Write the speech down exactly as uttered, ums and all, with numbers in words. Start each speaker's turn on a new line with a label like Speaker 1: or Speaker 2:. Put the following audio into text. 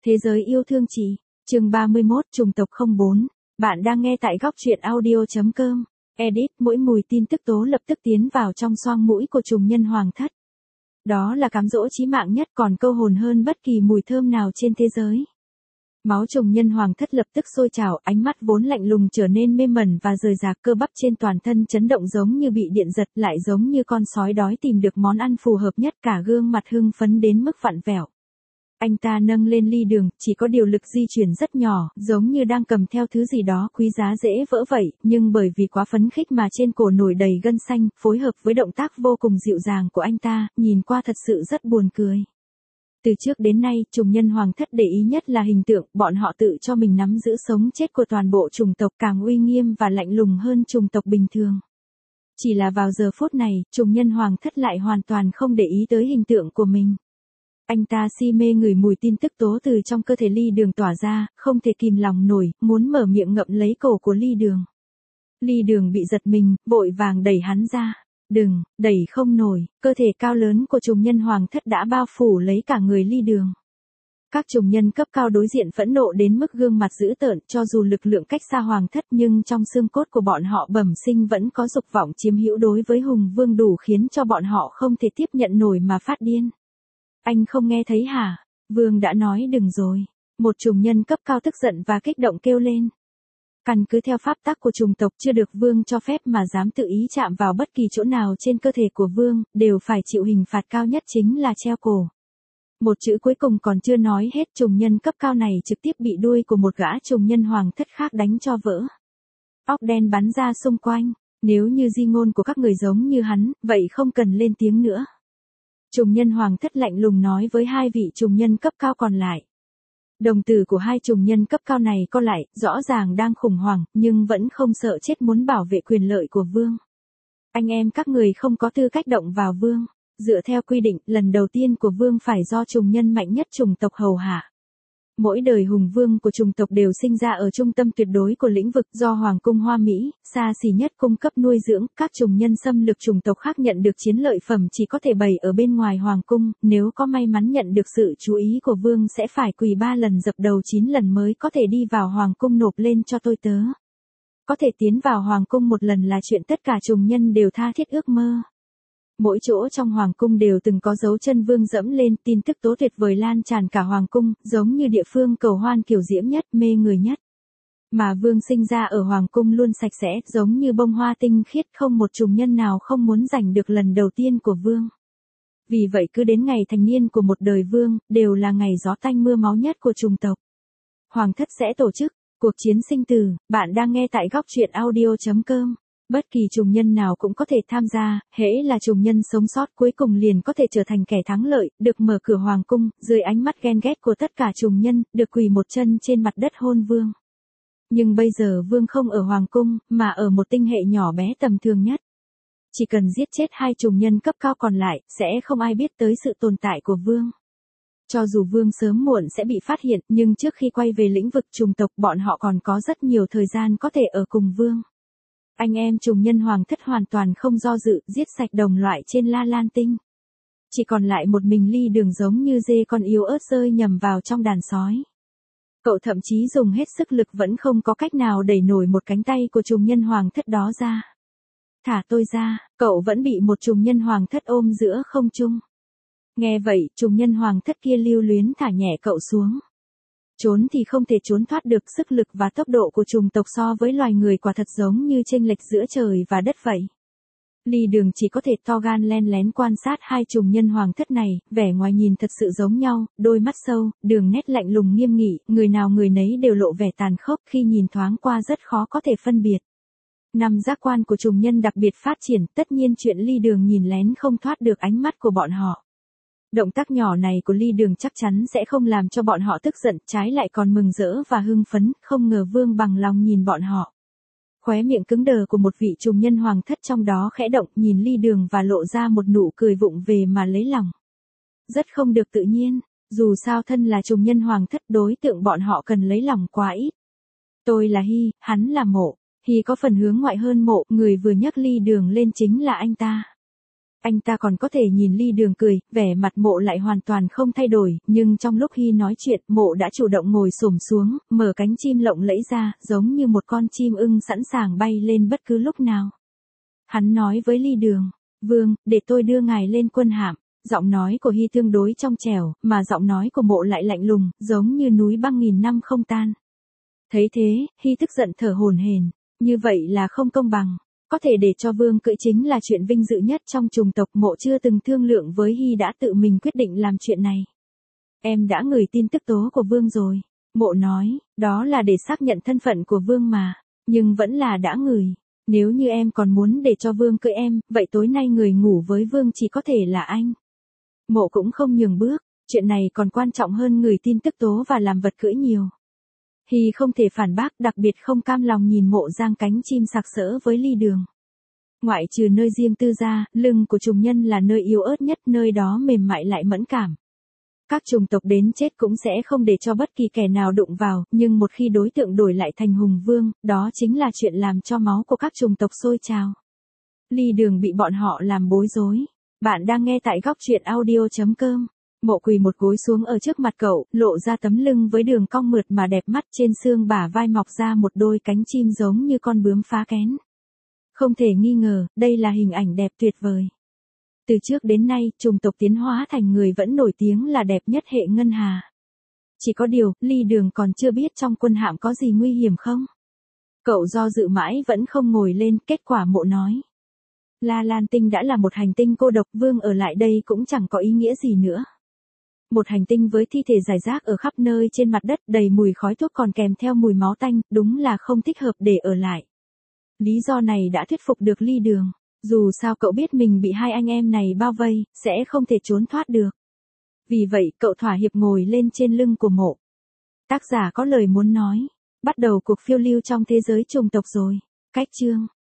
Speaker 1: Thế giới yêu thương chị, chương ba mươi mốt trùng tộc không bốn. Bạn đang nghe tại góc truyện audio.com. Edit, mỗi mùi tin tức tố lập tức tiến vào trong xoang mũi của trùng nhân hoàng thất. Đó là cám dỗ chí mạng nhất, còn câu hồn hơn bất kỳ mùi thơm nào trên thế giới. Máu trùng nhân hoàng thất lập tức sôi trào, ánh mắt vốn lạnh lùng trở nên mê mẩn và rời rạc, cơ bắp trên toàn thân chấn động giống như bị điện giật, lại giống như con sói đói tìm được món ăn phù hợp nhất, cả gương mặt hưng phấn đến mức vặn vẹo. Anh ta nâng lên ly đường, chỉ có điều lực di chuyển rất nhỏ, giống như đang cầm theo thứ gì đó quý giá dễ vỡ vậy, nhưng bởi vì quá phấn khích mà trên cổ nổi đầy gân xanh, phối hợp với động tác vô cùng dịu dàng của anh ta, nhìn qua thật sự rất buồn cười. Từ trước đến nay, trùng nhân hoàng thất để ý nhất là hình tượng, bọn họ tự cho mình nắm giữ sống chết của toàn bộ chủng tộc, càng uy nghiêm và lạnh lùng hơn chủng tộc bình thường. Chỉ là vào giờ phút này, trùng nhân hoàng thất lại hoàn toàn không để ý tới hình tượng của mình. Anh ta si mê ngửi mùi tin tức tố từ trong cơ thể ly đường tỏa ra, không thể kìm lòng nổi, muốn mở miệng ngậm lấy cổ của ly đường. Ly đường bị giật mình, vội vàng đẩy hắn ra. Đừng, đẩy không nổi, cơ thể cao lớn của trùng nhân hoàng thất đã bao phủ lấy cả người ly đường. Các trùng nhân cấp cao đối diện phẫn nộ đến mức gương mặt dữ tợn, cho dù lực lượng cách xa hoàng thất nhưng trong xương cốt của bọn họ bẩm sinh vẫn có dục vọng chiếm hữu đối với hùng vương đủ khiến cho bọn họ không thể tiếp nhận nổi mà phát điên. Anh không nghe thấy hả? Vương đã nói đừng rồi. Một trùng nhân cấp cao tức giận và kích động kêu lên. Căn cứ theo pháp tắc của chủng tộc, chưa được vương cho phép mà dám tự ý chạm vào bất kỳ chỗ nào trên cơ thể của vương, đều phải chịu hình phạt cao nhất chính là treo cổ. Một chữ cuối cùng còn chưa nói hết, trùng nhân cấp cao này trực tiếp bị đuôi của một gã trùng nhân hoàng thất khác đánh cho vỡ. Óc đen bắn ra xung quanh, nếu như di ngôn của các người giống như hắn, vậy không cần lên tiếng nữa. Trùng nhân hoàng thất lạnh lùng nói với hai vị trùng nhân cấp cao còn lại. Đồng tử của hai trùng nhân cấp cao này co lại, rõ ràng đang khủng hoảng, nhưng vẫn không sợ chết muốn bảo vệ quyền lợi của vương. Anh em các người không có tư cách động vào vương. Dựa theo quy định, lần đầu tiên của vương phải do trùng nhân mạnh nhất chủng tộc hầu hạ. Mỗi đời hùng vương của chủng tộc đều sinh ra ở trung tâm tuyệt đối của lĩnh vực do Hoàng cung Hoa Mỹ, xa xỉ nhất cung cấp nuôi dưỡng, các trùng nhân xâm lược chủng tộc khác nhận được chiến lợi phẩm chỉ có thể bày ở bên ngoài Hoàng cung, nếu có may mắn nhận được sự chú ý của vương sẽ phải quỳ ba lần dập đầu chín lần mới có thể đi vào Hoàng cung nộp lên cho tôi tớ. Có thể tiến vào Hoàng cung một lần là chuyện tất cả trùng nhân đều tha thiết ước mơ. Mỗi chỗ trong hoàng cung đều từng có dấu chân vương dẫm lên, tin tức tố tuyệt vời lan tràn cả hoàng cung, giống như địa phương cầu hoan kiểu diễm nhất, mê người nhất. Mà vương sinh ra ở hoàng cung luôn sạch sẽ, giống như bông hoa tinh khiết, không một trùng nhân nào không muốn giành được lần đầu tiên của vương. Vì vậy cứ đến ngày thành niên của một đời vương, đều là ngày gió tanh mưa máu nhất của chủng tộc. Hoàng thất sẽ tổ chức cuộc chiến sinh tử. Bạn đang nghe tại góc truyện audio.com. Bất kỳ trùng nhân nào cũng có thể tham gia, hễ là trùng nhân sống sót cuối cùng liền có thể trở thành kẻ thắng lợi, được mở cửa hoàng cung, dưới ánh mắt ghen ghét của tất cả trùng nhân, được quỳ một chân trên mặt đất hôn vương. Nhưng bây giờ vương không ở hoàng cung, mà ở một tinh hệ nhỏ bé tầm thường nhất. Chỉ cần giết chết hai trùng nhân cấp cao còn lại, sẽ không ai biết tới sự tồn tại của vương. Cho dù vương sớm muộn sẽ bị phát hiện, nhưng trước khi quay về lĩnh vực trùng tộc bọn họ còn có rất nhiều thời gian có thể ở cùng vương. Anh em trùng nhân hoàng thất hoàn toàn không do dự, giết sạch đồng loại trên La Lan Tinh. Chỉ còn lại một mình ly đường giống như dê con yếu ớt rơi nhầm vào trong đàn sói. Cậu thậm chí dùng hết sức lực vẫn không có cách nào đẩy nổi một cánh tay của trùng nhân hoàng thất đó ra. Thả tôi ra, cậu vẫn bị một trùng nhân hoàng thất ôm giữa không trung. Nghe vậy, trùng nhân hoàng thất kia lưu luyến thả nhẹ cậu xuống. Trốn thì không thể trốn thoát được, sức lực và tốc độ của chủng tộc so với loài người quả thật giống như chênh lệch giữa trời và đất vậy. Ly đường chỉ có thể to gan len lén quan sát hai trùng nhân hoàng thất này, vẻ ngoài nhìn thật sự giống nhau, đôi mắt sâu, đường nét lạnh lùng nghiêm nghị, người nào người nấy đều lộ vẻ tàn khốc, khi nhìn thoáng qua rất khó có thể phân biệt. Năm giác quan của trùng nhân đặc biệt phát triển, tất nhiên chuyện ly đường nhìn lén không thoát được ánh mắt của bọn họ. Động tác nhỏ này của ly đường chắc chắn sẽ không làm cho bọn họ tức giận, trái lại còn mừng rỡ và hưng phấn, không ngờ vương bằng lòng nhìn bọn họ. Khóe miệng cứng đờ của một vị trùng nhân hoàng thất trong đó khẽ động, nhìn ly đường và lộ ra một nụ cười vụng về mà lấy lòng. Rất không được tự nhiên, dù sao thân là trùng nhân hoàng thất, đối tượng bọn họ cần lấy lòng quá ít. Tôi là Hy, hắn là Mộ. Hy có phần hướng ngoại hơn Mộ, người vừa nhắc ly đường lên chính là anh ta. Anh ta còn có thể nhìn Ly Đường cười, vẻ mặt Mộ lại hoàn toàn không thay đổi, nhưng trong lúc Hy nói chuyện, Mộ đã chủ động ngồi xổm xuống, mở cánh chim lộng lẫy ra, giống như một con chim ưng sẵn sàng bay lên bất cứ lúc nào. Hắn nói với Ly Đường, Vương, để tôi đưa ngài lên quân hạm. Giọng nói của Hy tương đối trong trẻo, mà giọng nói của Mộ lại lạnh lùng, giống như núi băng nghìn năm không tan. Thấy thế, Hy tức giận thở hổn hển, như vậy là không công bằng. Có thể để cho Vương cưỡi chính là chuyện vinh dự nhất trong chủng tộc. Mộ chưa từng thương lượng với Hy đã tự mình quyết định làm chuyện này. Em đã ngửi tin tức tố của Vương rồi. Mộ nói, đó là để xác nhận thân phận của Vương mà, nhưng vẫn là đã ngửi. Nếu như em còn muốn để cho Vương cưỡi em, vậy tối nay người ngủ với Vương chỉ có thể là anh. Mộ cũng không nhường bước, chuyện này còn quan trọng hơn ngửi tin tức tố và làm vật cưỡi nhiều. Hy không thể phản bác, đặc biệt không cam lòng nhìn Mộ giang cánh chim sặc sỡ với Ly Đường. Ngoại trừ nơi riêng tư ra, lưng của trùng nhân là nơi yếu ớt nhất, nơi đó mềm mại lại mẫn cảm. Các chủng tộc đến chết cũng sẽ không để cho bất kỳ kẻ nào đụng vào, nhưng một khi đối tượng đổi lại thành hùng vương, đó chính là chuyện làm cho máu của các chủng tộc sôi trào. Ly Đường bị bọn họ làm bối rối. Bạn đang nghe tại góc truyện audio chấm com. Mộ quỳ một gối xuống ở trước mặt cậu, lộ ra tấm lưng với đường cong mượt mà đẹp mắt, trên xương bả vai mọc ra một đôi cánh chim giống như con bướm phá kén. Không thể nghi ngờ, đây là hình ảnh đẹp tuyệt vời. Từ trước đến nay, chủng tộc tiến hóa thành người vẫn nổi tiếng là đẹp nhất hệ ngân hà. Chỉ có điều, Ly Đường còn chưa biết trong quân hạm có gì nguy hiểm không. Cậu do dự mãi vẫn không ngồi lên, kết quả Mộ nói. La Lan Tinh đã là một hành tinh cô độc, Vương ở lại đây cũng chẳng có ý nghĩa gì nữa. Một hành tinh với thi thể rải rác ở khắp nơi trên mặt đất, đầy mùi khói thuốc còn kèm theo mùi máu tanh, đúng là không thích hợp để ở lại. Lý do này đã thuyết phục được Ly Đường. Dù sao cậu biết mình bị hai anh em này bao vây, sẽ không thể trốn thoát được. Vì vậy, cậu thỏa hiệp ngồi lên trên lưng của Mộ. Tác giả có lời muốn nói. Bắt đầu cuộc phiêu lưu trong thế giới chủng tộc rồi. Cách chương.